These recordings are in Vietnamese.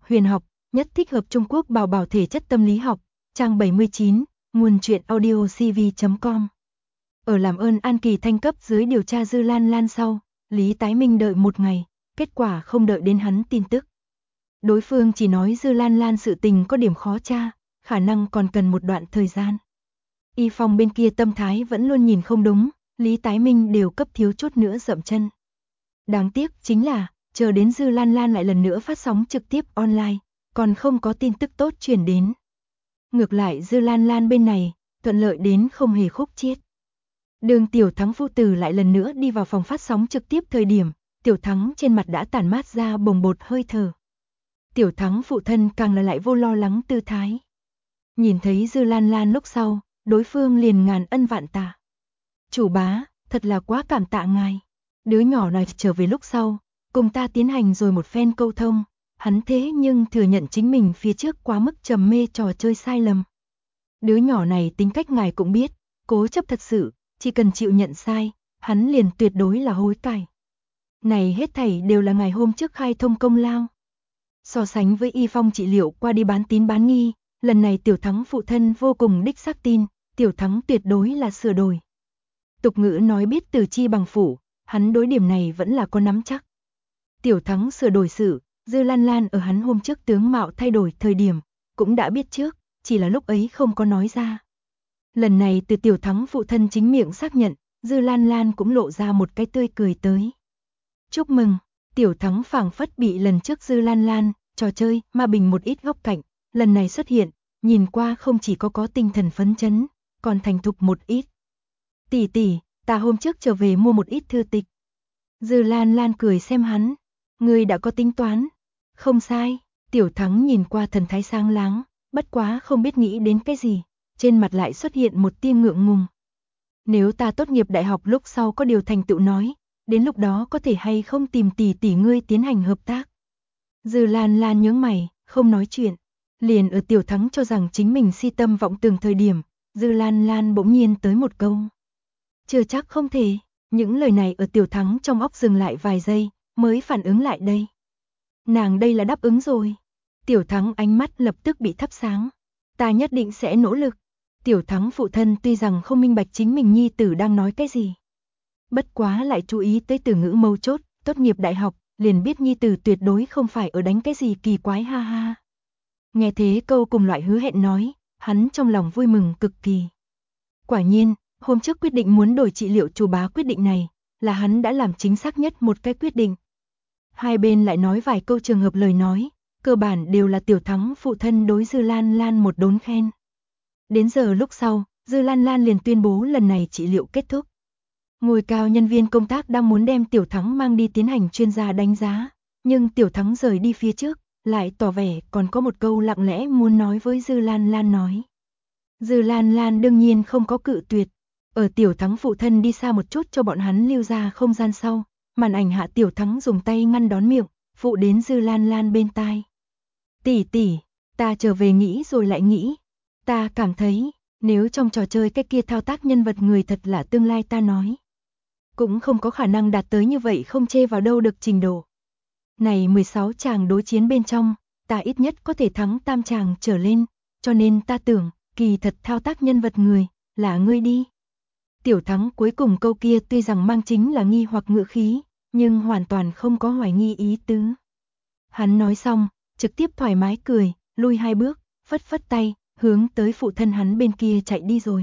huyền học, nhất thích hợp Trung Quốc bảo bảo thể chất tâm lý học, trang 79, nguồn truyện audio cv.com. Ở làm ơn An Kỳ Thanh cấp dưới điều tra Dư Lan Lan sau, Lý Tái Minh đợi một ngày, kết quả không đợi đến hắn tin tức. Đối phương chỉ nói Dư Lan Lan sự tình có điểm khó tra, khả năng còn cần một đoạn thời gian. Y Phong bên kia tâm thái vẫn luôn nhìn không đúng, Lý Tái Minh đều cấp thiếu chút nữa dậm chân. Đáng tiếc chính là, chờ đến Dư Lan Lan lại lần nữa phát sóng trực tiếp online, còn không có tin tức tốt truyền đến. Ngược lại Dư Lan Lan bên này, thuận lợi đến không hề khúc chiết. Đường Tiểu Thắng phụ tử lại lần nữa đi vào phòng phát sóng trực tiếp thời điểm, Tiểu Thắng trên mặt đã tản mát ra bồng bột hơi thở. Tiểu Thắng phụ thân càng là lại vô lo lắng tư thái. Nhìn thấy Dư Lan Lan lúc sau, đối phương liền ngàn ân vạn tạ. Chủ bá, thật là quá cảm tạ ngài. Đứa nhỏ này trở về lúc sau, cùng ta tiến hành rồi một phen câu thông, hắn thế nhưng thừa nhận chính mình phía trước quá mức trầm mê trò chơi sai lầm. Đứa nhỏ này tính cách ngài cũng biết, cố chấp thật sự, chỉ cần chịu nhận sai, hắn liền tuyệt đối là hối cải. Này hết thảy đều là ngài hôm trước khai thông công lao. So sánh với Y Phong trị liệu qua đi bán tín bán nghi, lần này Tiểu Thắng phụ thân vô cùng đích xác tin, Tiểu Thắng tuyệt đối là sửa đổi. Tục ngữ nói biết từ chi bằng phủ, hắn đối điểm này vẫn là có nắm chắc. Tiểu Thắng sửa đổi sự, Dư Lan Lan ở hắn hôm trước tướng mạo thay đổi thời điểm, cũng đã biết trước, chỉ là lúc ấy không có nói ra. Lần này từ Tiểu Thắng phụ thân chính miệng xác nhận, Dư Lan Lan cũng lộ ra một cái tươi cười tới. Chúc mừng, Tiểu Thắng phảng phất bị lần trước Dư Lan Lan, trò chơi, ma bình một ít góc cạnh, lần này xuất hiện, nhìn qua không chỉ có tinh thần phấn chấn, còn thành thục một ít. Tỷ tỷ, ta hôm trước trở về mua một ít thư tịch. Dư Lan Lan cười xem hắn, ngươi đã có tính toán. Không sai, Tiểu Thắng nhìn qua thần thái sáng láng, bất quá không biết nghĩ đến cái gì, trên mặt lại xuất hiện một tia ngượng ngùng. Nếu ta tốt nghiệp đại học lúc sau có điều thành tựu nói, đến lúc đó có thể hay không tìm tỷ tỷ ngươi tiến hành hợp tác. Dư Lan Lan nhướng mày, không nói chuyện. Liền ở Tiểu Thắng cho rằng chính mình si tâm vọng tưởng thời điểm, Dư Lan Lan bỗng nhiên tới một câu. Chưa chắc không thể, những lời này ở Tiểu Thắng trong óc dừng lại vài giây, mới phản ứng lại đây. Nàng đây là đáp ứng rồi. Tiểu Thắng ánh mắt lập tức bị thắp sáng. Ta nhất định sẽ nỗ lực. Tiểu Thắng phụ thân tuy rằng không minh bạch chính mình nhi tử đang nói cái gì. Bất quá lại chú ý tới từ ngữ mấu chốt, tốt nghiệp đại học, liền biết nhi tử tuyệt đối không phải ở đánh cái gì kỳ quái ha ha. Nghe thế câu cùng loại hứa hẹn nói, hắn trong lòng vui mừng cực kỳ. Quả nhiên, hôm trước quyết định muốn đổi trị liệu chủ bá quyết định này, là hắn đã làm chính xác nhất một cái quyết định. Hai bên lại nói vài câu trường hợp lời nói, cơ bản đều là Tiểu Thắng phụ thân đối Dư Lan Lan một đốn khen. Đến giờ lúc sau, Dư Lan Lan liền tuyên bố lần này trị liệu kết thúc. Ngôi cao nhân viên công tác đang muốn đem Tiểu Thắng mang đi tiến hành chuyên gia đánh giá, nhưng Tiểu Thắng rời đi phía trước, lại tỏ vẻ còn có một câu lặng lẽ muốn nói với Dư Lan Lan nói. Dư Lan Lan đương nhiên không có cự tuyệt, ở Tiểu Thắng phụ thân đi xa một chút cho bọn hắn lưu ra không gian sau, màn ảnh hạ Tiểu Thắng dùng tay ngăn đón miệng, phụ đến Dư Lan Lan bên tai. Tỷ tỷ, ta trở về nghĩ rồi lại nghĩ, ta cảm thấy, nếu trong trò chơi cái kia thao tác nhân vật người thật là tương lai ta nói. Cũng không có khả năng đạt tới như vậy không chê vào đâu được trình độ. Này 16 chàng đối chiến bên trong, ta ít nhất có thể thắng tam chàng trở lên, cho nên ta tưởng, kỳ thật thao tác nhân vật người, là ngươi đi. Tiểu Thắng cuối cùng câu kia tuy rằng mang chính là nghi hoặc ngữ khí, nhưng hoàn toàn không có hoài nghi ý tứ. Hắn nói xong, trực tiếp thoải mái cười, lui hai bước, phất phất tay, hướng tới phụ thân hắn bên kia chạy đi rồi.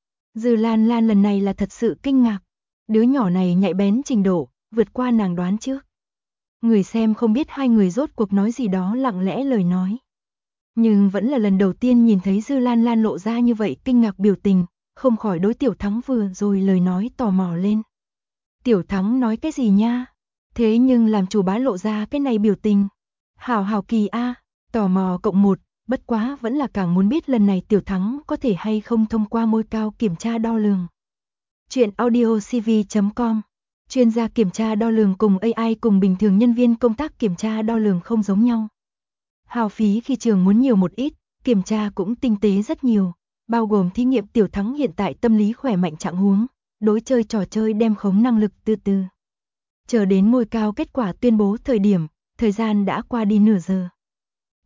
Dư Lan Lan lần này là thật sự kinh ngạc, đứa nhỏ này nhạy bén trình độ, vượt qua nàng đoán trước. Người xem không biết hai người rốt cuộc nói gì đó lặng lẽ lời nói. Nhưng vẫn là lần đầu tiên nhìn thấy Dư Lan Lan lộ ra như vậy kinh ngạc biểu tình, không khỏi đối Tiểu Thắng vừa rồi lời nói tò mò lên. Tiểu Thắng nói cái gì nha? Thế nhưng làm chủ bá lộ ra cái này biểu tình. Hảo hảo kỳ a, tò mò cộng một, bất quá vẫn là càng muốn biết lần này Tiểu Thắng có thể hay không thông qua môi cao kiểm tra đo lường. Chuyện audio cv.com. Chuyên gia kiểm tra đo lường cùng AI cùng bình thường nhân viên công tác kiểm tra đo lường không giống nhau. Hao phí khi trường muốn nhiều một ít, kiểm tra cũng tinh tế rất nhiều, bao gồm thí nghiệm Tiểu Thắng hiện tại tâm lý khỏe mạnh trạng huống, đối chơi trò chơi đem khống năng lực từ từ. Chờ đến ngôi cao kết quả tuyên bố thời điểm, thời gian đã qua đi nửa giờ.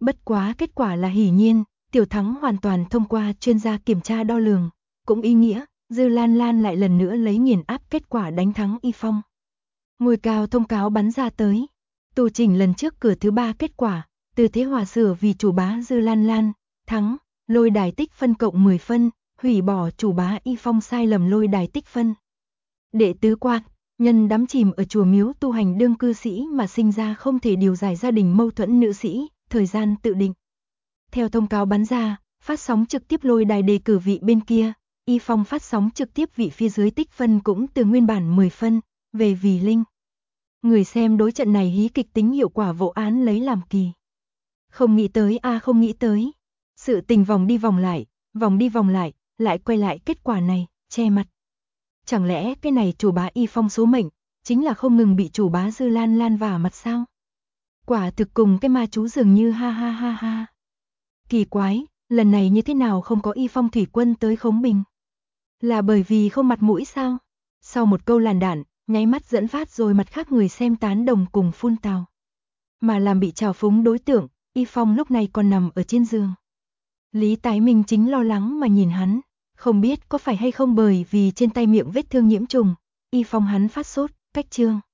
Bất quá kết quả là hiển nhiên, Tiểu Thắng hoàn toàn thông qua chuyên gia kiểm tra đo lường, cũng ý nghĩa, Dư Lan Lan lại lần nữa lấy nghiền áp kết quả đánh thắng Y Phong. Ngôi cao thông cáo bắn ra tới, tu chỉnh lần trước cửa thứ 3 kết quả, Từ Thế Hòa sửa vì chủ bá Dư Lan Lan, thắng, lôi đài tích phân cộng 10 phân, hủy bỏ chủ bá Y Phong sai lầm lôi đài tích phân. Đệ tứ quạt, nhân đắm chìm ở chùa miếu tu hành đương cư sĩ mà sinh ra không thể điều giải gia đình mâu thuẫn nữ sĩ, thời gian tự định. Theo thông cáo bắn ra, phát sóng trực tiếp lôi đài đề cử vị bên kia, Y Phong phát sóng trực tiếp vị phía dưới tích phân cũng từ nguyên bản 10 phân, về vì linh. Người xem đối trận này hí kịch tính hiệu quả vụ án lấy làm kỳ. Không nghĩ tới không nghĩ tới. Sự tình vòng đi vòng lại, lại quay lại kết quả này, che mặt. Chẳng lẽ cái này chủ bá Y Phong số mệnh, chính là không ngừng bị chủ bá Dư Lan Lan vả mặt sao? Quả thực cùng cái ma chú dường như ha ha ha ha. Kỳ quái, lần này như thế nào không có Y Phong thủy quân tới khống bình? Là bởi vì không mặt mũi sao? Sau một câu làn đạn, nháy mắt dẫn phát rồi mặt khác người xem tán đồng cùng phun tào. Mà làm bị trào phúng đối tượng, Y Phong lúc này còn nằm ở trên giường. Lý Tái Minh chính lo lắng mà nhìn hắn, không biết có phải hay không bởi vì trên tay miệng vết thương nhiễm trùng, Y Phong hắn phát sốt, cách trương.